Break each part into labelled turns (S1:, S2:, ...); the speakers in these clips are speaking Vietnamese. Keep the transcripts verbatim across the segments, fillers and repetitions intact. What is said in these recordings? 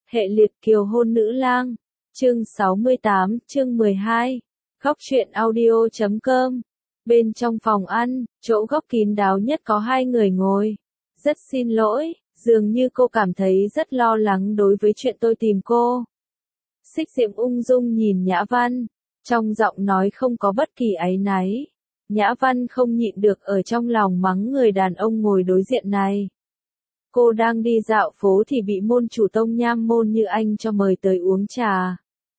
S1: Hệ liệt kiều hôn nữ lang. Chương sáu mươi tám, chương mười hai. Góc truyện audio chấm com. Bên trong phòng ăn, chỗ góc kín đáo nhất có hai người ngồi. Rất xin lỗi, dường như cô cảm thấy rất lo lắng đối với chuyện tôi tìm cô. Xích Diễm ung dung nhìn Nhã Văn, trong giọng nói không có bất kỳ áy náy. Nhã Văn không nhịn được ở trong lòng mắng người đàn ông ngồi đối diện này. Cô đang đi dạo phố thì bị môn chủ Tông Nham môn như anh cho mời tới uống trà.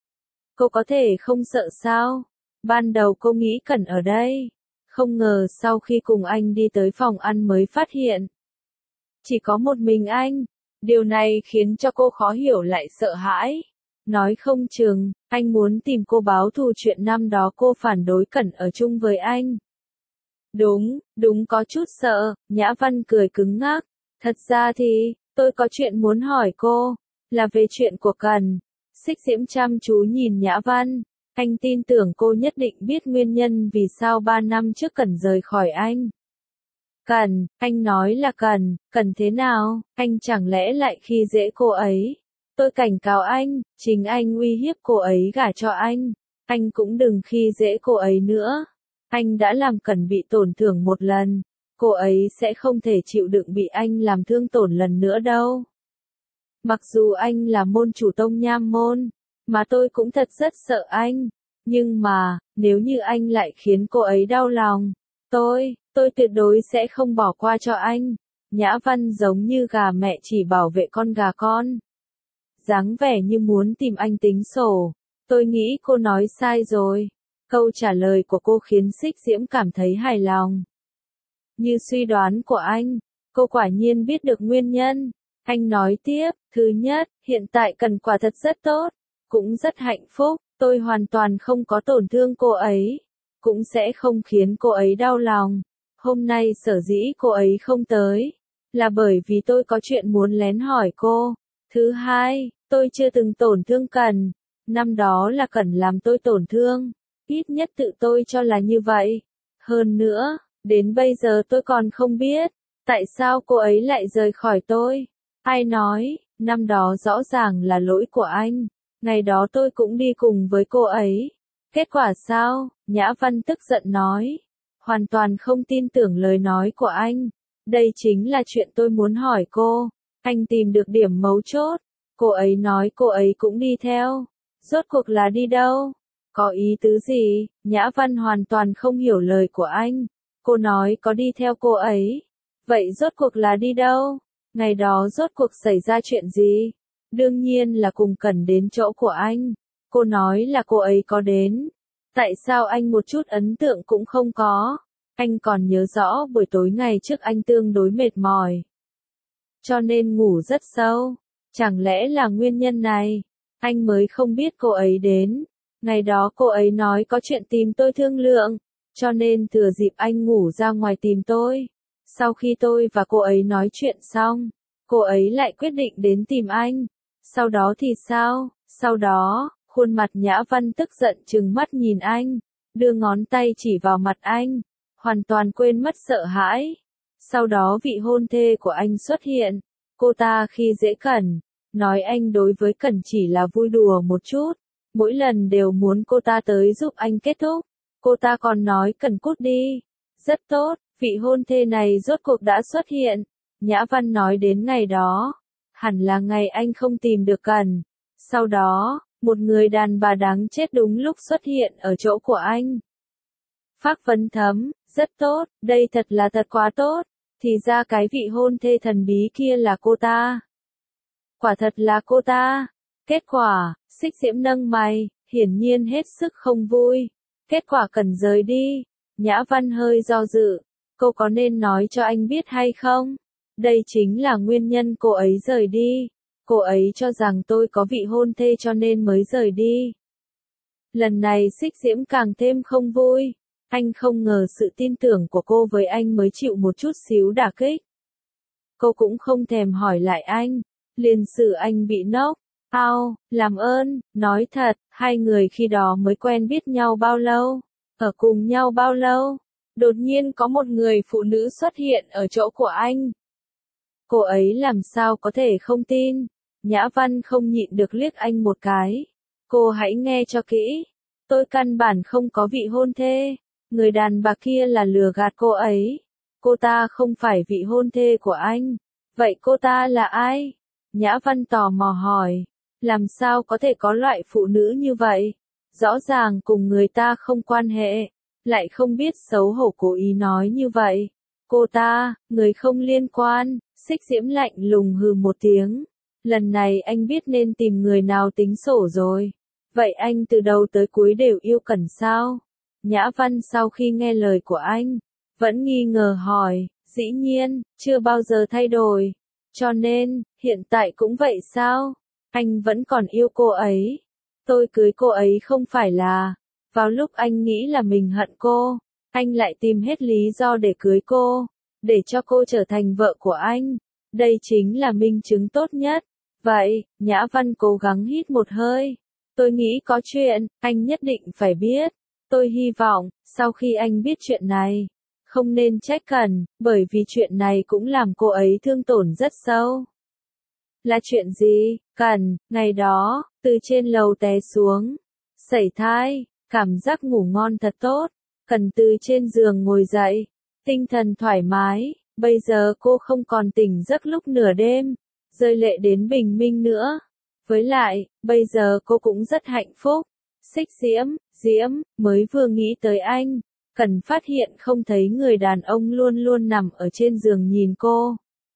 S1: Cô có thể không sợ sao? Ban đầu cô nghĩ Cẩn ở đây. Không ngờ sau khi cùng anh đi tới phòng ăn mới phát hiện. Chỉ có một mình anh. Điều này khiến cho cô khó hiểu lại sợ hãi. Nói không chừng, anh muốn tìm cô báo thù chuyện năm đó cô phản đối Cẩn ở chung với anh. Đúng, đúng có chút sợ, Nhã Văn cười cứng ngắc. Thật ra thì, tôi có chuyện muốn hỏi cô, là về chuyện của Cẩn. Xích Diễm chăm chú nhìn Nhã Văn, anh tin tưởng cô nhất định biết nguyên nhân vì sao ba năm trước Cẩn rời khỏi anh. Cẩn, anh nói là Cẩn, Cẩn thế nào, anh chẳng lẽ lại khi dễ cô ấy? Tôi cảnh cáo anh, chính anh uy hiếp cô ấy gả cho anh, anh cũng đừng khi dễ cô ấy nữa. Anh đã làm Cẩn bị tổn thương một lần. Cô ấy sẽ không thể chịu đựng bị anh làm thương tổn lần nữa đâu. Mặc dù anh là môn chủ Tông Nham môn, mà tôi cũng thật rất sợ anh. Nhưng mà, nếu như anh lại khiến cô ấy đau lòng, tôi, tôi tuyệt đối sẽ không bỏ qua cho anh. Nhã Văn giống như gà mẹ chỉ bảo vệ con gà con. Dáng vẻ như muốn tìm anh tính sổ. Tôi nghĩ cô nói sai rồi. Câu trả lời của cô khiến Xích Diễm cảm thấy hài lòng. Như suy đoán của anh, cô quả nhiên biết được nguyên nhân. Anh nói tiếp, thứ nhất, hiện tại Cẩn quả thật rất tốt, cũng rất hạnh phúc, tôi hoàn toàn không có tổn thương cô ấy, cũng sẽ không khiến cô ấy đau lòng. Hôm nay sở dĩ cô ấy không tới, là bởi vì tôi có chuyện muốn lén hỏi cô. Thứ hai, tôi chưa từng tổn thương Cẩn, năm đó là Cẩn làm tôi tổn thương, ít nhất tự tôi cho là như vậy. Hơn nữa, đến bây giờ tôi còn không biết, tại sao cô ấy lại rời khỏi tôi. Ai nói, năm đó rõ ràng là lỗi của anh, ngày đó tôi cũng đi cùng với cô ấy. Kết quả sao? Nhã Văn tức giận nói, hoàn toàn không tin tưởng lời nói của anh. Đây chính là chuyện tôi muốn hỏi cô, anh tìm được điểm mấu chốt. Cô ấy nói cô ấy cũng đi theo, rốt cuộc là đi đâu? Có ý tứ gì? Nhã Văn hoàn toàn không hiểu lời của anh. Cô nói có đi theo cô ấy. Vậy rốt cuộc là đi đâu? Ngày đó rốt cuộc xảy ra chuyện gì? Đương nhiên là cùng Cẩn đến chỗ của anh. Cô nói là cô ấy có đến. Tại sao anh một chút ấn tượng cũng không có? Anh còn nhớ rõ buổi tối ngày trước anh tương đối mệt mỏi, cho nên ngủ rất sâu. Chẳng lẽ là nguyên nhân này? Anh mới không biết cô ấy đến. Ngày đó cô ấy nói có chuyện tìm tôi thương lượng, cho nên thừa dịp anh ngủ ra ngoài tìm tôi. Sau khi tôi và cô ấy nói chuyện xong, cô ấy lại quyết định đến tìm anh. Sau đó thì sao? Sau đó, khuôn mặt Nhã Văn tức giận trừng mắt nhìn anh, đưa ngón tay chỉ vào mặt anh, hoàn toàn quên mất sợ hãi. Sau đó vị hôn thê của anh xuất hiện, cô ta khi dễ Cẩn, nói anh đối với Cẩn chỉ là vui đùa một chút, mỗi lần đều muốn cô ta tới giúp anh kết thúc. Cô ta còn nói Cẩn cút đi. Rất tốt, vị hôn thê này rốt cuộc đã xuất hiện. Nhã Văn nói đến ngày đó, hẳn là ngày anh không tìm được Cẩn. Sau đó, một người đàn bà đáng chết đúng lúc xuất hiện ở chỗ của anh. Phác Vấn Thấm, rất tốt, đây thật là thật quá tốt. Thì ra cái vị hôn thê thần bí kia là cô ta. Quả thật là cô ta. Kết quả, Xích Diễm nâng mày, hiển nhiên hết sức không vui. Kết quả Cẩn rời đi. Nhã Văn hơi do dự. Cô có nên nói cho anh biết hay không? Đây chính là nguyên nhân cô ấy rời đi. Cô ấy cho rằng tôi có vị hôn thê cho nên mới rời đi. Lần này Xích Diễm càng thêm không vui. Anh không ngờ sự tin tưởng của cô với anh mới chịu một chút xíu đả kích. Cô cũng không thèm hỏi lại anh. Liền xử anh bị nốc. Ao, làm ơn, nói thật, hai người khi đó mới quen biết nhau bao lâu? Ở cùng nhau bao lâu? Đột nhiên có một người phụ nữ xuất hiện ở chỗ của anh. Cô ấy làm sao có thể không tin? Nhã Văn không nhịn được liếc anh một cái. Cô hãy nghe cho kỹ. Tôi căn bản không có vị hôn thê. Người đàn bà kia là lừa gạt cô ấy. Cô ta không phải vị hôn thê của anh. Vậy cô ta là ai? Nhã Văn tò mò hỏi. Làm sao có thể có loại phụ nữ như vậy? Rõ ràng cùng người ta không quan hệ. Lại không biết xấu hổ cố ý nói như vậy. Cô ta, người không liên quan. Xích Diễm lạnh lùng hừ một tiếng. Lần này anh biết nên tìm người nào tính sổ rồi. Vậy anh từ đầu tới cuối đều yêu Cẩn sao? Nhã Văn sau khi nghe lời của anh, vẫn nghi ngờ hỏi, dĩ nhiên, chưa bao giờ thay đổi. Cho nên, hiện tại cũng vậy sao? Anh vẫn còn yêu cô ấy. Tôi cưới cô ấy không phải là, vào lúc anh nghĩ là mình hận cô, anh lại tìm hết lý do để cưới cô, để cho cô trở thành vợ của anh. Đây chính là minh chứng tốt nhất. Vậy, Nhã Văn cố gắng hít một hơi. Tôi nghĩ có chuyện, anh nhất định phải biết. Tôi hy vọng, sau khi anh biết chuyện này, không nên trách Cẩn, bởi vì chuyện này cũng làm cô ấy thương tổn rất sâu. Là chuyện gì? Cẩn, ngày đó, từ trên lầu té xuống, sẩy thai, cảm giác ngủ ngon thật tốt. Cẩn từ trên giường ngồi dậy, tinh thần thoải mái, bây giờ cô không còn tỉnh giấc lúc nửa đêm, rơi lệ đến bình minh nữa. Với lại, bây giờ cô cũng rất hạnh phúc. Xích Diễm, Diễm, mới vừa nghĩ tới anh, Cẩn phát hiện không thấy người đàn ông luôn luôn nằm ở trên giường nhìn cô.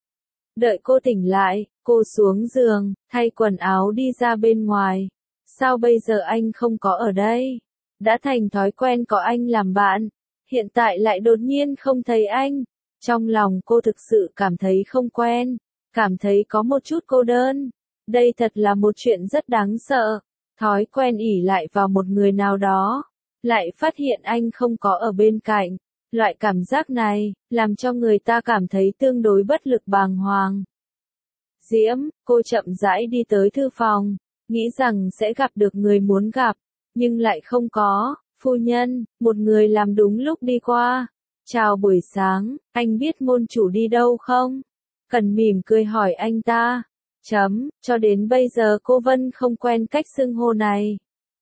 S1: Đợi cô tỉnh lại, cô xuống giường, thay quần áo đi ra bên ngoài. Sao bây giờ anh không có ở đây? Đã thành thói quen có anh làm bạn, hiện tại lại đột nhiên không thấy anh. Trong lòng cô thực sự cảm thấy không quen, cảm thấy có một chút cô đơn. Đây thật là một chuyện rất đáng sợ. Thói quen ỷ lại vào một người nào đó, lại phát hiện anh không có ở bên cạnh. Loại cảm giác này, làm cho người ta cảm thấy tương đối bất lực bàng hoàng. Diễm, cô chậm rãi đi tới thư phòng, nghĩ rằng sẽ gặp được người muốn gặp, nhưng lại không có. Phu nhân, một người làm đúng lúc đi qua. Chào buổi sáng, anh biết môn chủ đi đâu không? Cần mỉm cười hỏi anh ta. Chấm, cho đến bây giờ cô Vân không quen cách xưng hô này.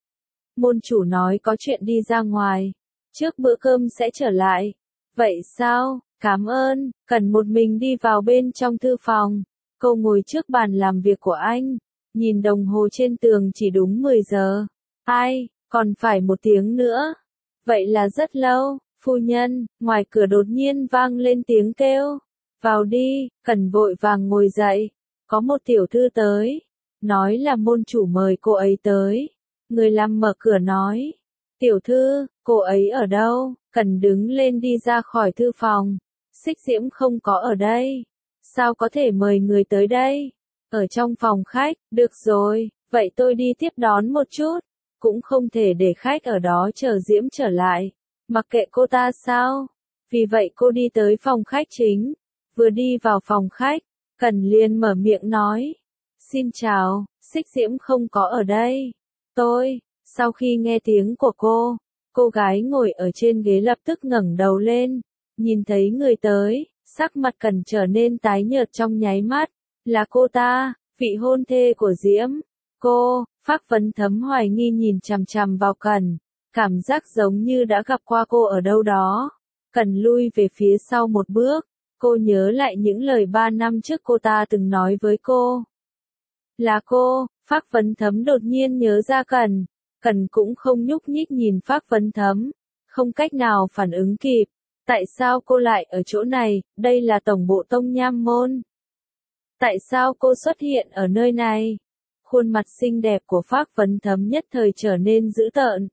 S1: Môn chủ nói có chuyện đi ra ngoài, trước bữa cơm sẽ trở lại. Vậy sao, cảm ơn. Cần một mình đi vào bên trong thư phòng. Cô ngồi trước bàn làm việc của anh, nhìn đồng hồ trên tường chỉ đúng mười giờ. Ai, còn phải một tiếng nữa. Vậy là rất lâu. Phu nhân, ngoài cửa đột nhiên vang lên tiếng kêu. Vào đi. Cần vội vàng ngồi dậy. Có một tiểu thư tới, nói là môn chủ mời cô ấy tới. Người làm mở cửa nói, tiểu thư, cô ấy ở đâu? Cần đứng lên đi ra khỏi thư phòng. Xích Diễm không có ở đây. Sao có thể mời người tới đây? Ở trong phòng khách, được rồi, vậy tôi đi tiếp đón một chút. Cũng không thể để khách ở đó chờ Diễm trở lại. Mặc kệ cô ta sao? Vì vậy cô đi tới phòng khách chính. Vừa đi vào phòng khách, Cần liền mở miệng nói. Xin chào, Xích Diễm không có ở đây. Tôi, sau khi nghe tiếng của cô, cô gái ngồi ở trên ghế lập tức ngẩng đầu lên. Nhìn thấy người tới, sắc mặt Cần trở nên tái nhợt trong nháy mắt. Là cô ta, vị hôn thê của Diễm. Cô, Phác Vấn Thấm hoài nghi nhìn chằm chằm vào Cần. Cảm giác giống như đã gặp qua cô ở đâu đó. Cần lui về phía sau một bước. Cô nhớ lại những lời ba năm trước cô ta từng nói với cô. Là cô. Phác Vấn Thấm đột nhiên nhớ ra Cần. Cần cũng không nhúc nhích nhìn Phác Vấn Thấm. Không cách nào phản ứng kịp. Tại sao cô lại ở chỗ này? Đây là tổng bộ Tông Nham Môn. Tại sao cô xuất hiện ở nơi này? Khuôn mặt xinh đẹp của Phác Vấn Thấm nhất thời trở nên dữ tợn.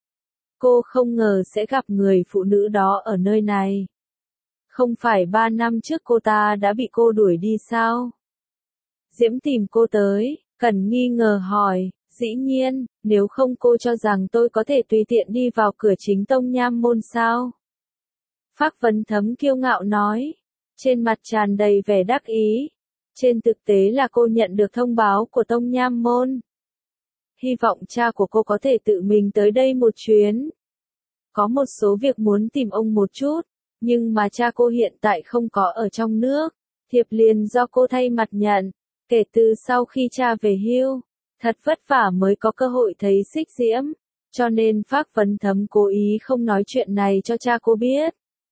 S1: Cô không ngờ sẽ gặp người phụ nữ đó ở nơi này. Không phải ba năm trước cô ta đã bị cô đuổi đi sao? Diễm tìm cô tới, Cần nghi ngờ hỏi, dĩ nhiên, nếu không cô cho rằng tôi có thể tùy tiện đi vào cửa chính Tông Nham Môn sao? Phác Vấn Thấm kiêu ngạo nói, trên mặt tràn đầy vẻ đắc ý. Trên thực tế là cô nhận được thông báo của Tông Nham Môn. Hy vọng cha của cô có thể tự mình tới đây một chuyến. Có một số việc muốn tìm ông một chút, nhưng mà cha cô hiện tại không có ở trong nước. Thiệp liền do cô thay mặt nhận. Kể từ sau khi cha về hưu, thật vất vả mới có cơ hội thấy Xích Diễm, cho nên Phác Vấn Thấm cố ý không nói chuyện này cho cha cô biết.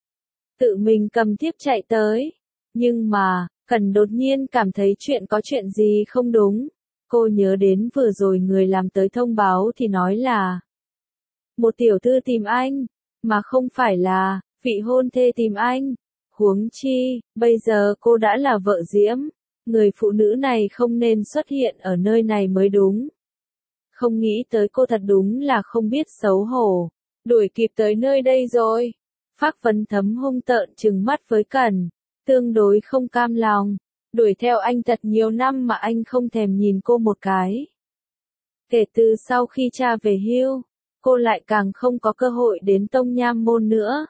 S1: Tự mình cầm thiếp chạy tới, nhưng mà, Cẩn đột nhiên cảm thấy chuyện có chuyện gì không đúng. Cô nhớ đến vừa rồi người làm tới thông báo thì nói là một tiểu thư tìm anh, mà không phải là vị hôn thê tìm anh. Huống chi, bây giờ cô đã là vợ Diễm, người phụ nữ này không nên xuất hiện ở nơi này mới đúng. Không nghĩ tới cô thật đúng là không biết xấu hổ, đuổi kịp tới nơi đây rồi. Phác Vấn Thấm hung tợn trừng mắt với Cẩn, tương đối không cam lòng, đuổi theo anh thật nhiều năm mà anh không thèm nhìn cô một cái. Kể từ sau khi cha về hưu, cô lại càng không có cơ hội đến Tông Nham Môn nữa.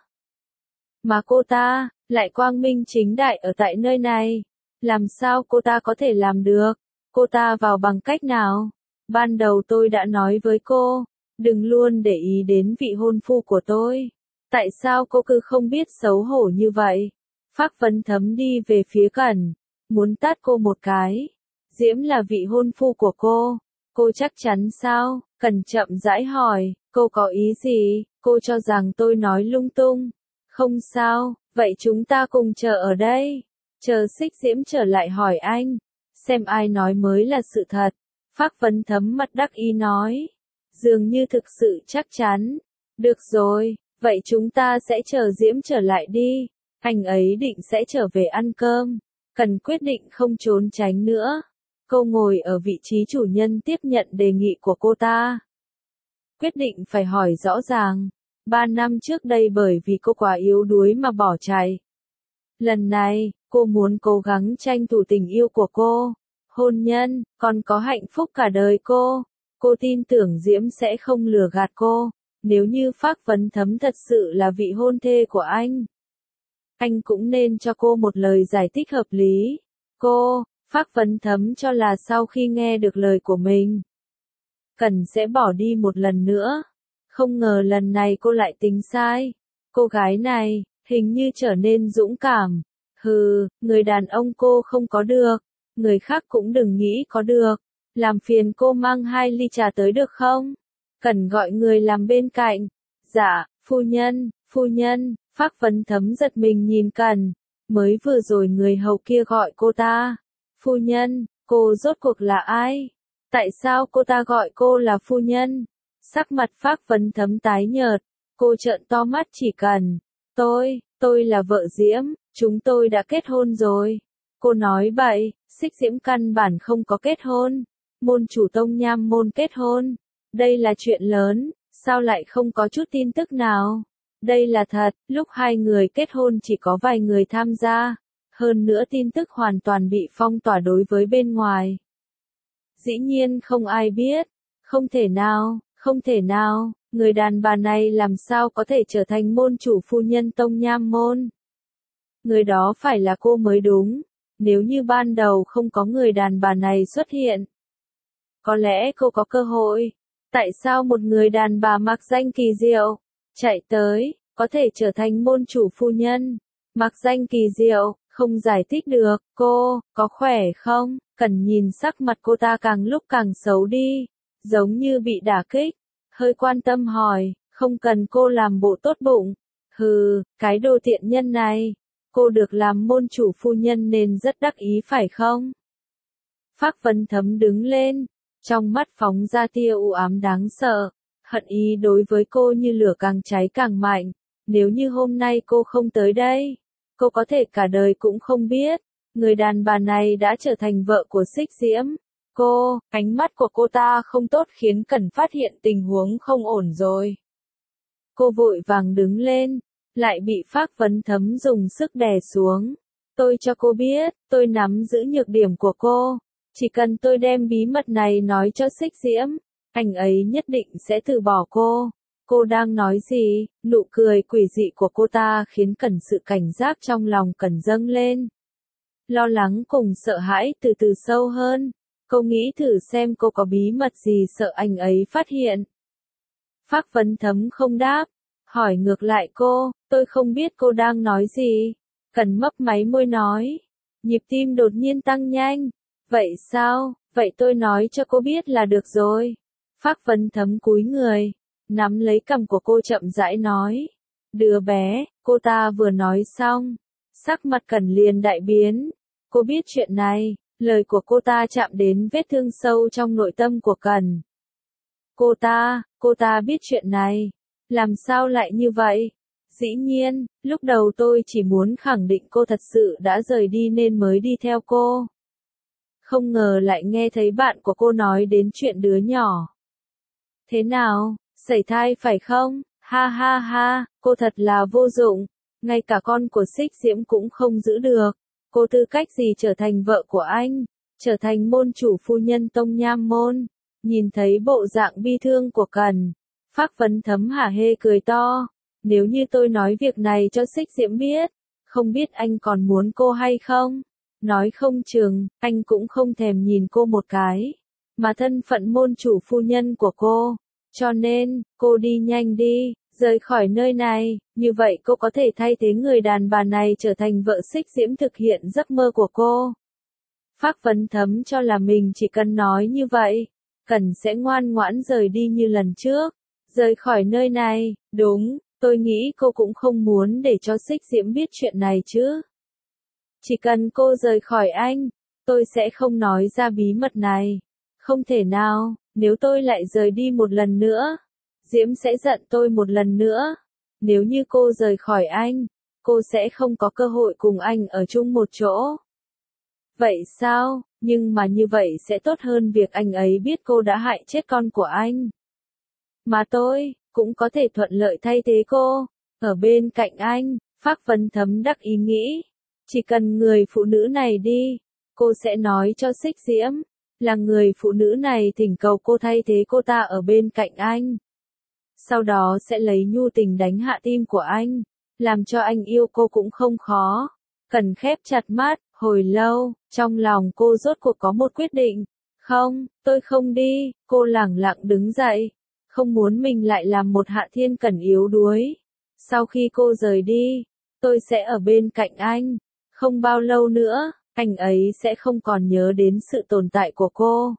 S1: Mà cô ta, lại quang minh chính đại ở tại nơi này. Làm sao cô ta có thể làm được? Cô ta vào bằng cách nào? Ban đầu tôi đã nói với cô, đừng luôn để ý đến vị hôn phu của tôi. Tại sao cô cứ không biết xấu hổ như vậy? Phác Vấn Thấm đi về phía Cẩn, muốn tát cô một cái. Diễm là vị hôn phu của cô. Cô chắc chắn sao? Cẩn chậm rãi hỏi, cô có ý gì? Cô cho rằng tôi nói lung tung. Không sao, vậy chúng ta cùng chờ ở đây. Chờ Xích Diễm trở lại hỏi anh, xem ai nói mới là sự thật. Phác Vấn Thấm mặt đắc ý nói, dường như thực sự chắc chắn. Được rồi, vậy chúng ta sẽ chờ Diễm trở lại đi. Anh ấy định sẽ trở về ăn cơm. Cần quyết định không trốn tránh nữa. Cô ngồi ở vị trí chủ nhân tiếp nhận đề nghị của cô ta. Quyết định phải hỏi rõ ràng. Ba năm trước đây bởi vì cô quá yếu đuối mà bỏ chạy. Lần này, cô muốn cố gắng tranh thủ tình yêu của cô. Hôn nhân, còn có hạnh phúc cả đời cô. Cô tin tưởng Diễm sẽ không lừa gạt cô. Nếu như Phác Vấn Thấm thật sự là vị hôn thê của anh, anh cũng nên cho cô một lời giải thích hợp lý. Cô, Phác Vấn Thấm cho là sau khi nghe được lời của mình, Cẩn sẽ bỏ đi một lần nữa. Không ngờ lần này cô lại tính sai. Cô gái này, hình như trở nên dũng cảm. Hừ, người đàn ông cô không có được. Người khác cũng đừng nghĩ có được. Làm phiền cô mang hai ly trà tới được không? Cẩn gọi người làm bên cạnh. Dạ, phu nhân, phu nhân. Phác Vấn Thấm giật mình nhìn Cẩn. Mới vừa rồi người hầu kia gọi cô ta. Phu nhân, cô rốt cuộc là ai? Tại sao cô ta gọi cô là phu nhân? Sắc mặt Phác Vấn Thấm tái nhợt. Cô trợn to mắt chỉ Cẩn. Tôi, tôi là vợ Diễm, chúng tôi đã kết hôn rồi. Cô nói bậy, Xích Diễm căn bản không có kết hôn. Môn chủ Tông Nham Môn kết hôn. Đây là chuyện lớn, sao lại không có chút tin tức nào? Đây là thật, lúc hai người kết hôn chỉ có vài người tham gia. Hơn nữa tin tức hoàn toàn bị phong tỏa đối với bên ngoài. Dĩ nhiên không ai biết. Không thể nào, không thể nào, người đàn bà này làm sao có thể trở thành môn chủ phu nhân Tông Nham Môn? Người đó phải là cô mới đúng. Nếu như ban đầu không có người đàn bà này xuất hiện, có lẽ cô có cơ hội. Tại sao một người đàn bà mặc danh kỳ diệu, chạy tới, có thể trở thành môn chủ phu nhân? Mặc danh kỳ diệu, không giải thích được. Cô, có khỏe không? Cần nhìn sắc mặt cô ta càng lúc càng xấu đi, giống như bị đả kích. Hơi quan tâm hỏi, không cần cô làm bộ tốt bụng. Hừ, cái đồ tiện nhân này. Cô được làm môn chủ phu nhân nên rất đắc ý phải không? Phác Vấn Thấm đứng lên, trong mắt phóng ra tia u ám đáng sợ. Hận ý đối với cô như lửa càng cháy càng mạnh. Nếu như hôm nay cô không tới đây, cô có thể cả đời cũng không biết. Người đàn bà này đã trở thành vợ của Xích Diễm. Cô, ánh mắt của cô ta không tốt khiến Cẩn phát hiện tình huống không ổn rồi. Cô vội vàng đứng lên, lại bị Phác Vấn Thấm dùng sức đè xuống. Tôi cho cô biết, tôi nắm giữ nhược điểm của cô. Chỉ cần tôi đem bí mật này nói cho Xích Diễm, anh ấy nhất định sẽ từ bỏ cô. Cô đang nói gì? Nụ cười quỷ dị của cô ta khiến Cẩn sự cảnh giác trong lòng Cẩn dâng lên. Lo lắng cùng sợ hãi từ từ sâu hơn. Cô nghĩ thử xem cô có bí mật gì sợ anh ấy phát hiện. Phác Vấn Thấm không đáp. Hỏi ngược lại cô, tôi không biết cô đang nói gì. Cẩn mấp máy môi nói. Nhịp tim đột nhiên tăng nhanh. Vậy sao, vậy tôi nói cho cô biết là được rồi. Phác Vấn Thấm cúi người, nắm lấy cằm của cô chậm rãi nói. Đứa bé, cô ta vừa nói xong, sắc mặt Cẩn liền đại biến. Cô biết chuyện này, lời của cô ta chạm đến vết thương sâu trong nội tâm của Cẩn. Cô ta, cô ta biết chuyện này, làm sao lại như vậy? Dĩ nhiên, lúc đầu tôi chỉ muốn khẳng định cô thật sự đã rời đi nên mới đi theo cô. Không ngờ lại nghe thấy bạn của cô nói đến chuyện đứa nhỏ. Thế nào, sẩy thai phải không? Ha ha ha, cô thật là vô dụng, ngay cả con của Xích Diễm cũng không giữ được. Cô tư cách gì trở thành vợ của anh, trở thành môn chủ phu nhân Tông Nham Môn. Nhìn thấy bộ dạng bi thương của Cẩn, Phác Vấn Thấm hả hê cười to. Nếu như tôi nói việc này cho Xích Diễm biết, không biết anh còn muốn cô hay không? Nói không chừng, anh cũng không thèm nhìn cô một cái. Mà thân phận môn chủ phu nhân của cô. Cho nên, cô đi nhanh đi, rời khỏi nơi này, như vậy cô có thể thay thế người đàn bà này trở thành vợ Xích Diễm thực hiện giấc mơ của cô. Phác Vấn Thấm cho là mình chỉ cần nói như vậy, Cẩn sẽ ngoan ngoãn rời đi như lần trước. Rời khỏi nơi này, đúng, tôi nghĩ cô cũng không muốn để cho Xích Diễm biết chuyện này chứ. Chỉ cần cô rời khỏi anh, tôi sẽ không nói ra bí mật này. Không thể nào, nếu tôi lại rời đi một lần nữa, Diễm sẽ giận tôi một lần nữa. Nếu như cô rời khỏi anh, cô sẽ không có cơ hội cùng anh ở chung một chỗ. Vậy sao, nhưng mà như vậy sẽ tốt hơn việc anh ấy biết cô đã hại chết con của anh. Mà tôi, cũng có thể thuận lợi thay thế cô, ở bên cạnh anh. Phác Vấn Thấm đắc ý nghĩ. Chỉ cần người phụ nữ này đi, cô sẽ nói cho Xích Diễm, là người phụ nữ này thỉnh cầu cô thay thế cô ta ở bên cạnh anh. Sau đó sẽ lấy nhu tình đánh hạ tim của anh, làm cho anh yêu cô cũng không khó. Cẩn khép chặt mắt, hồi lâu, trong lòng cô rốt cuộc có một quyết định. Không, tôi không đi, cô lẳng lặng đứng dậy. Không muốn mình lại làm một Hạ Thiên Cẩn yếu đuối. Sau khi cô rời đi, tôi sẽ ở bên cạnh anh. Không bao lâu nữa, anh ấy sẽ không còn nhớ đến sự tồn tại của cô.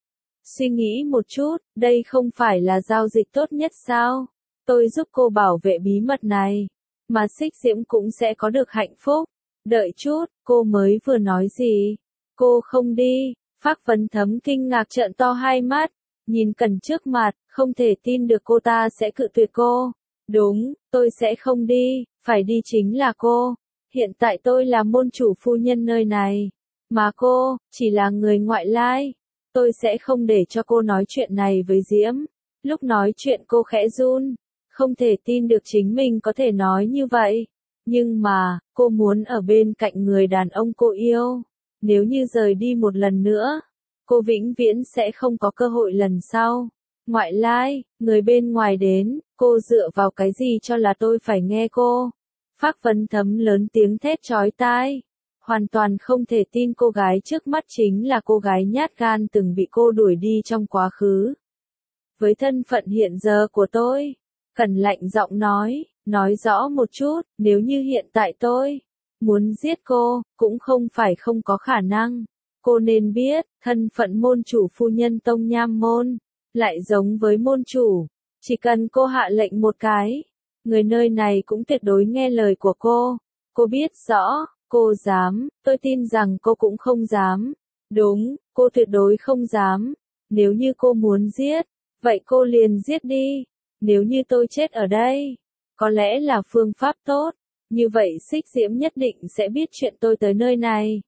S1: Suy nghĩ một chút, đây không phải là giao dịch tốt nhất sao? Tôi giúp cô bảo vệ bí mật này, mà Xích Diễm cũng sẽ có được hạnh phúc. Đợi chút, cô mới vừa nói gì? Cô không đi. Phác Vấn Thấm kinh ngạc trợn to hai mắt, nhìn Cẩn trước mặt, không thể tin được cô ta sẽ cự tuyệt cô. Đúng, tôi sẽ không đi, phải đi chính là cô. Hiện tại tôi là môn chủ phu nhân nơi này, mà cô, chỉ là người ngoại lai. Tôi sẽ không để cho cô nói chuyện này với Diễm. Lúc nói chuyện cô khẽ run, không thể tin được chính mình có thể nói như vậy. Nhưng mà, cô muốn ở bên cạnh người đàn ông cô yêu. Nếu như rời đi một lần nữa, cô vĩnh viễn sẽ không có cơ hội lần sau. Ngoại lai, người bên ngoài đến, cô dựa vào cái gì cho là tôi phải nghe cô? Phác Vấn Thấm lớn tiếng thét chói tai, hoàn toàn không thể tin cô gái trước mắt chính là cô gái nhát gan từng bị cô đuổi đi trong quá khứ. Với thân phận hiện giờ của tôi, Cẩn lạnh giọng nói, nói rõ một chút, nếu như hiện tại tôi muốn giết cô, cũng không phải không có khả năng. Cô nên biết, thân phận môn chủ phu nhân Tông Nham Môn, lại giống với môn chủ. Chỉ cần cô hạ lệnh một cái, người nơi này cũng tuyệt đối nghe lời của cô. Cô biết rõ, cô dám, tôi tin rằng cô cũng không dám. Đúng, cô tuyệt đối không dám. Nếu như cô muốn giết, vậy cô liền giết đi. Nếu như tôi chết ở đây, có lẽ là phương pháp tốt. Như vậy Xích Diễm nhất định sẽ biết chuyện tôi tới nơi này.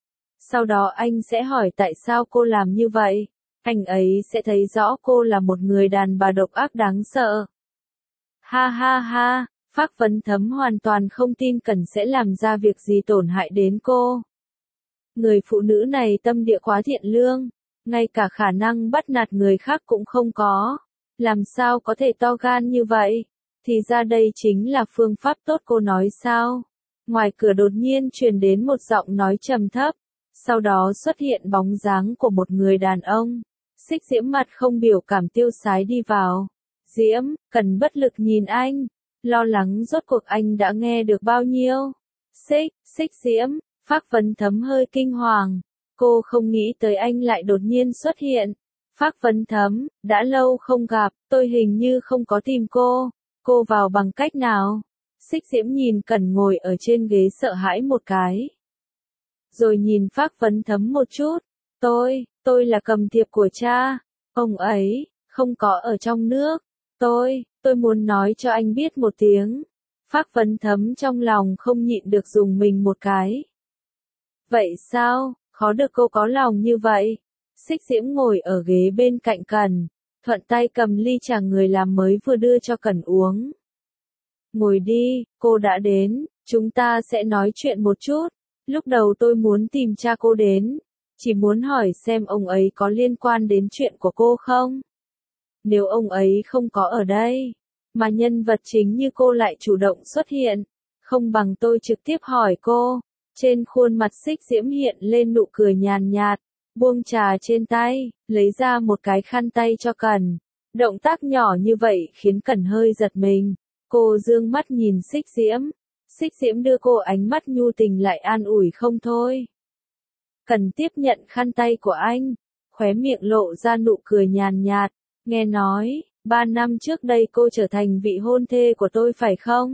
S1: Sau đó anh sẽ hỏi tại sao cô làm như vậy. Anh ấy sẽ thấy rõ cô là một người đàn bà độc ác đáng sợ. Ha ha ha, Phác Vấn Thấm hoàn toàn không tin Cẩn sẽ làm ra việc gì tổn hại đến cô. Người phụ nữ này tâm địa quá thiện lương, ngay cả khả năng bắt nạt người khác cũng không có. Làm sao có thể to gan như vậy? Thì ra đây chính là phương pháp tốt cô nói sao? Ngoài cửa đột nhiên truyền đến một giọng nói trầm thấp, sau đó xuất hiện bóng dáng của một người đàn ông. Xích Diễm mặt không biểu cảm tiêu sái đi vào. Diễm, Cẩn bất lực nhìn anh, lo lắng rốt cuộc anh đã nghe được bao nhiêu. Xích, Xích Diễm, Phác Vấn Thấm hơi kinh hoàng. Cô không nghĩ tới anh lại đột nhiên xuất hiện. Phác Vấn Thấm, đã lâu không gặp, tôi hình như không có tìm cô. Cô vào bằng cách nào? Xích Diễm nhìn Cẩn ngồi ở trên ghế sợ hãi một cái. Rồi nhìn Phác Vấn Thấm một chút. Tôi, tôi là cầm thiệp của cha. Ông ấy, không có ở trong nước. Tôi, tôi muốn nói cho anh biết một tiếng. Phác Vấn Thấm trong lòng không nhịn được dùng mình một cái. Vậy sao, khó được cô có lòng như vậy. Xích Diễm ngồi ở ghế bên cạnh Cẩn, thuận tay cầm ly trà người làm mới vừa đưa cho Cẩn uống. Ngồi đi, cô đã đến, chúng ta sẽ nói chuyện một chút. Lúc đầu tôi muốn tìm cha cô đến, chỉ muốn hỏi xem ông ấy có liên quan đến chuyện của cô không. Nếu ông ấy không có ở đây, mà nhân vật chính như cô lại chủ động xuất hiện, không bằng tôi trực tiếp hỏi cô. Trên khuôn mặt Xích Diễm hiện lên nụ cười nhàn nhạt, buông trà trên tay, lấy ra một cái khăn tay cho Cẩn. Động tác nhỏ như vậy khiến Cẩn hơi giật mình. Cô dương mắt nhìn Xích Diễm. Xích Diễm đưa cô ánh mắt nhu tình lại an ủi không thôi. Cẩn tiếp nhận khăn tay của anh, khóe miệng lộ ra nụ cười nhàn nhạt. Nghe nói, ba năm trước đây cô trở thành vị hôn thê của tôi phải không?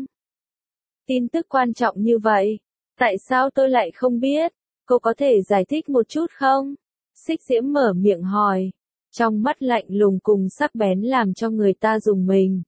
S1: Tin tức quan trọng như vậy, tại sao tôi lại không biết? Cô có thể giải thích một chút không? Xích Diễm mở miệng hỏi, trong mắt lạnh lùng cùng sắc bén làm cho người ta rùng mình.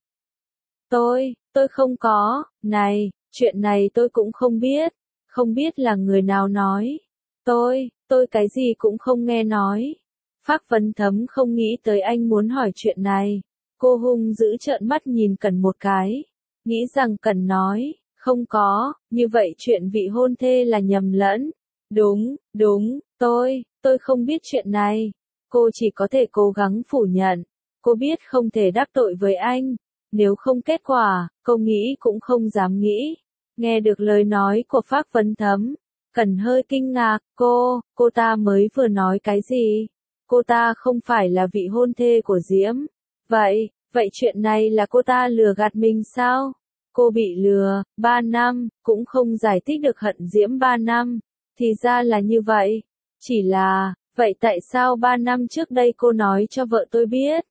S1: Tôi, tôi không có, này, chuyện này tôi cũng không biết, không biết là người nào nói. Tôi, tôi cái gì cũng không nghe nói. Phác Vấn Thấm không nghĩ tới anh muốn hỏi chuyện này. Cô hung dữ trợn mắt nhìn Cẩn một cái, nghĩ rằng Cẩn nói, không có, như vậy chuyện vị hôn thê là nhầm lẫn. Đúng, đúng, tôi, tôi không biết chuyện này. Cô chỉ có thể cố gắng phủ nhận. Cô biết không thể đắc tội với anh. Nếu không kết quả, cô nghĩ cũng không dám nghĩ. Nghe được lời nói của Phác Vấn Thấm, Cẩn hơi kinh ngạc. Cô, cô ta mới vừa nói cái gì? Cô ta không phải là vị hôn thê của Diễm. Vậy, vậy chuyện này là cô ta lừa gạt mình sao? Cô bị lừa, ba năm, cũng không giải thích được hận Diễm ba năm. Thì ra là như vậy. Chỉ là, vậy tại sao ba năm trước đây cô nói cho vợ tôi biết?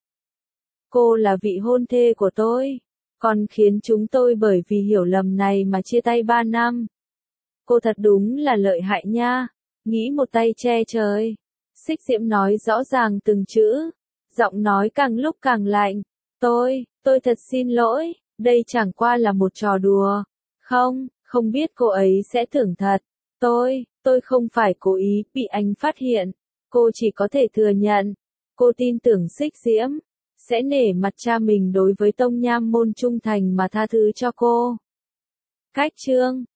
S1: Cô là vị hôn thê của tôi, còn khiến chúng tôi bởi vì hiểu lầm này mà chia tay ba năm. Cô thật đúng là lợi hại nha, nghĩ một tay che trời. Xích Diễm nói rõ ràng từng chữ, giọng nói càng lúc càng lạnh. Tôi, tôi thật xin lỗi, đây chẳng qua là một trò đùa. Không, không biết cô ấy sẽ tưởng thật. Tôi, tôi không phải cố ý bị anh phát hiện. Cô chỉ có thể thừa nhận. Cô tin tưởng Xích Diễm sẽ nể mặt cha mình đối với Tông Nham môn trung thành mà tha thứ cho cô. Cách chương